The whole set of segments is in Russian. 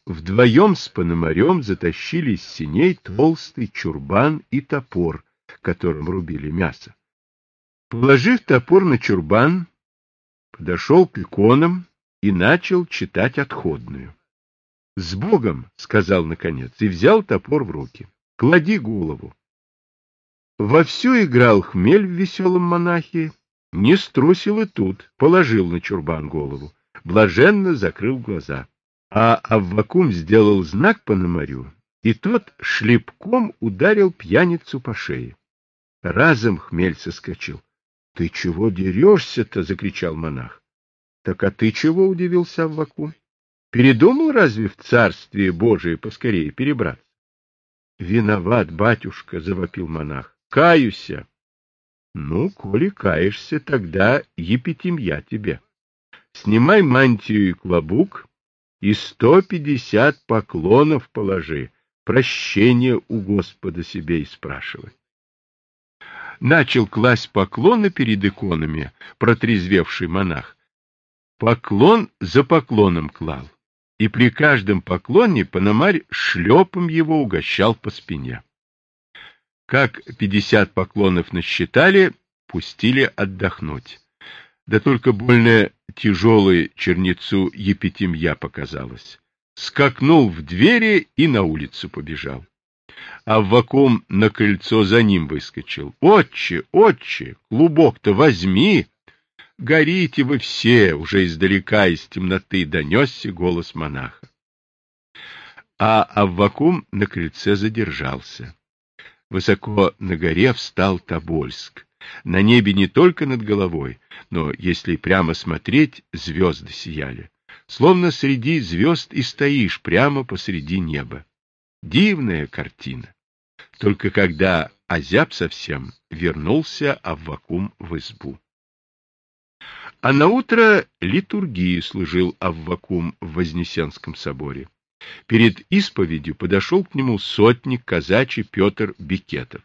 вдвоем с Пономарем затащили из сеней толстый чурбан и топор, которым рубили мясо. Положив топор на чурбан, подошел к иконам и начал читать отходную. — С Богом! — сказал наконец, и взял топор в руки. — Клади голову. Вовсю играл хмель в веселом монахе, не струсил и тут, положил на чурбан голову, блаженно закрыл глаза. А Аввакум сделал знак Пономарю, и тот шлепком ударил пьяницу по шее. Разом хмель соскочил. — Ты чего дерешься-то? — закричал монах. — Так а ты чего? — удивился Аввакум. — Передумал разве в царствие Божие поскорее перебраться? — Виноват, батюшка, — завопил монах. — Каюся. — Ну, коли каешься, тогда епитимья тебе. Снимай мантию и клобук и 150 поклонов положи, прощения у Господа себе и спрашивай. Начал класть поклоны перед иконами протрезвевший монах. Поклон за поклоном клал, и при каждом поклоне Пономарь шлепом его угощал по спине. Как 50 поклонов насчитали, пустили отдохнуть. Да только больно тяжелой чернецу епитимья показалось. Скакнул в двери и на улицу побежал. Аввакум на крыльцо за ним выскочил. — Отче, отче, клубок-то возьми! — Горите вы все! — уже издалека из темноты донесся голос монаха. А Аввакум на крыльце задержался. Высоко на горе встал Тобольск. На небе не только над головой, но, если прямо смотреть, звезды сияли. Словно среди звезд и стоишь прямо посреди неба. Дивная картина. Только когда озяб совсем, вернулся Аввакум в избу. А наутро литургию служил Аввакум в Вознесенском соборе. Перед исповедью подошел к нему сотник казачий Петр Бекетов.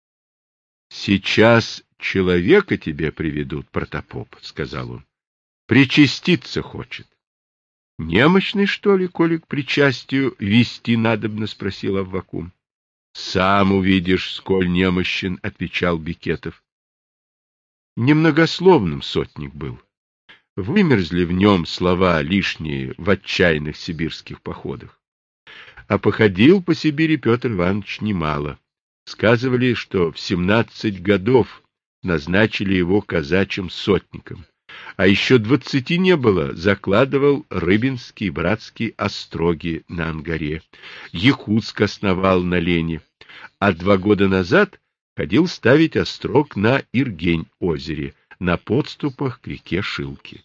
— Сейчас человека тебе приведут, протопоп, — сказал он. — Причаститься хочет. — Немощный, что ли, коли к причастию вести надобно? — спросил Аввакум. — Сам увидишь, сколь немощен, — отвечал Бекетов. Немногословным сотник был. Вымерзли в нем слова лишние в отчаянных сибирских походах. А походил по Сибири Петр Иванович немало. Сказывали, что в 17 годов назначили его казачьим сотником, а еще 20 не было, закладывал Рыбинские братские остроги на Ангаре, Якутск основал на Лене, а 2 года назад ходил ставить острог на Иргень-озере, на подступах к реке Шилки.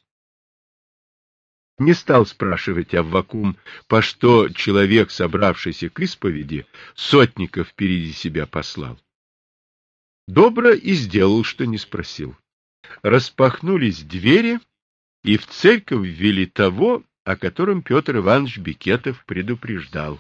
Не стал спрашивать Аввакум, по что человек, собравшийся к исповеди, сотника впереди себя послал. Добро и сделал, что не спросил. Распахнулись двери, и в церковь ввели того, о котором Петр Иванович Бекетов предупреждал.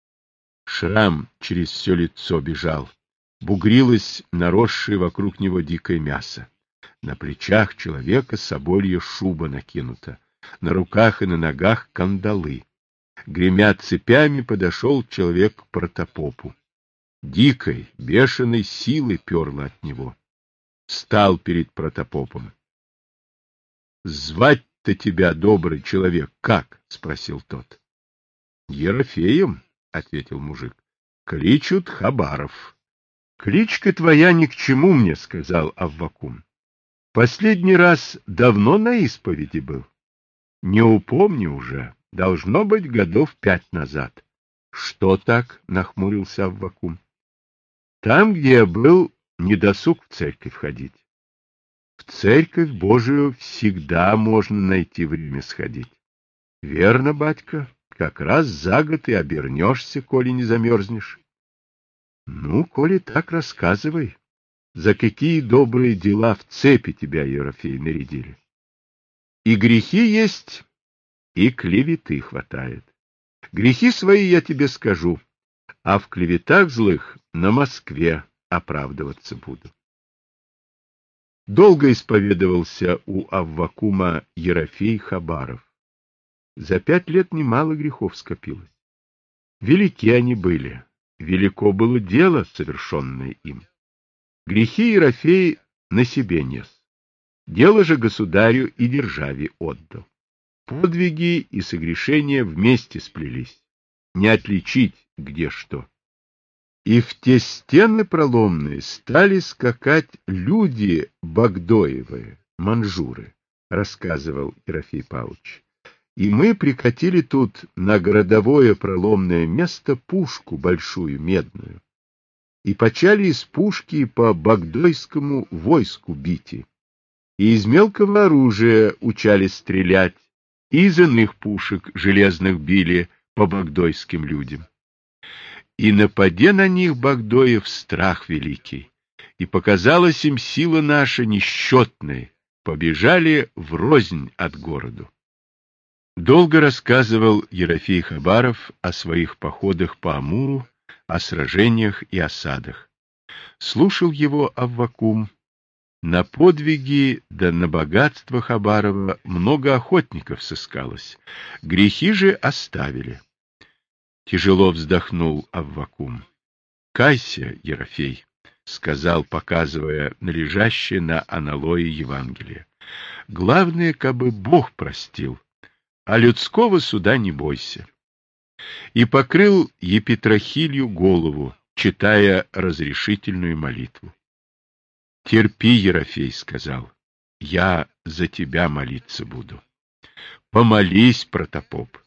Шрам через все лицо бежал, бугрилось наросшее вокруг него дикое мясо. На плечах человека соболья шуба накинута. На руках и на ногах кандалы. Гремя цепями, подошел человек к протопопу. Дикой, бешеной силой перло от него. Встал перед протопопом. — Звать-то тебя, добрый человек, как? — спросил тот. — Ерофеем, — ответил мужик. — Кличут Хабаров. — Кличка твоя ни к чему мне, — сказал Аввакум. — Последний раз давно на исповеди был. Не упомню уже, должно быть 5 годов назад. — Что так? — нахмурился Аввакум. — Там, где я был, не досуг в церковь ходить. В церковь Божию всегда можно найти время сходить. — Верно, батька, как раз за год и обернешься, коли не замерзнешь. — Ну, коли так, рассказывай, за какие добрые дела в цепи тебя, Ерофей, нарядили. И грехи есть, и клеветы хватает. Грехи свои я тебе скажу, а в клеветах злых на Москве оправдываться буду. Долго исповедовался у Аввакума Ерофей Хабаров. За 5 лет немало грехов скопилось. Велики они были, велико было дело, совершенное им. Грехи Ерофей на себе нес, дело же государю и державе отдал. Подвиги и согрешения вместе сплелись, не отличить где что. И в те стены проломные стали скакать люди Багдоевы, манжуры, рассказывал Ерофей Павлович. И мы прикатили тут на городовое проломное место пушку большую медную. И почали из пушки по багдойскому войску бить. И из мелкого оружия учали стрелять, и из иных пушек железных били по багдойским людям. И нападе на них Багдоев страх великий, и показалась им сила наша несчетная, побежали врознь от городу. Долго рассказывал Ерофей Хабаров о своих походах по Амуру, о сражениях и осадах. Слушал его Аввакум. На подвиги да на богатство Хабарова много охотников сыскалось, грехи же оставили. Тяжело вздохнул Аввакум. — Кайся, Ерофей, — сказал, показывая на лежащее на аналое Евангелие. — Главное, кабы Бог простил, а людского суда не бойся. И покрыл епитрахилью голову, читая разрешительную молитву. — Терпи, Ерофей, — сказал, — я за тебя молиться буду. — Помолись, протопоп.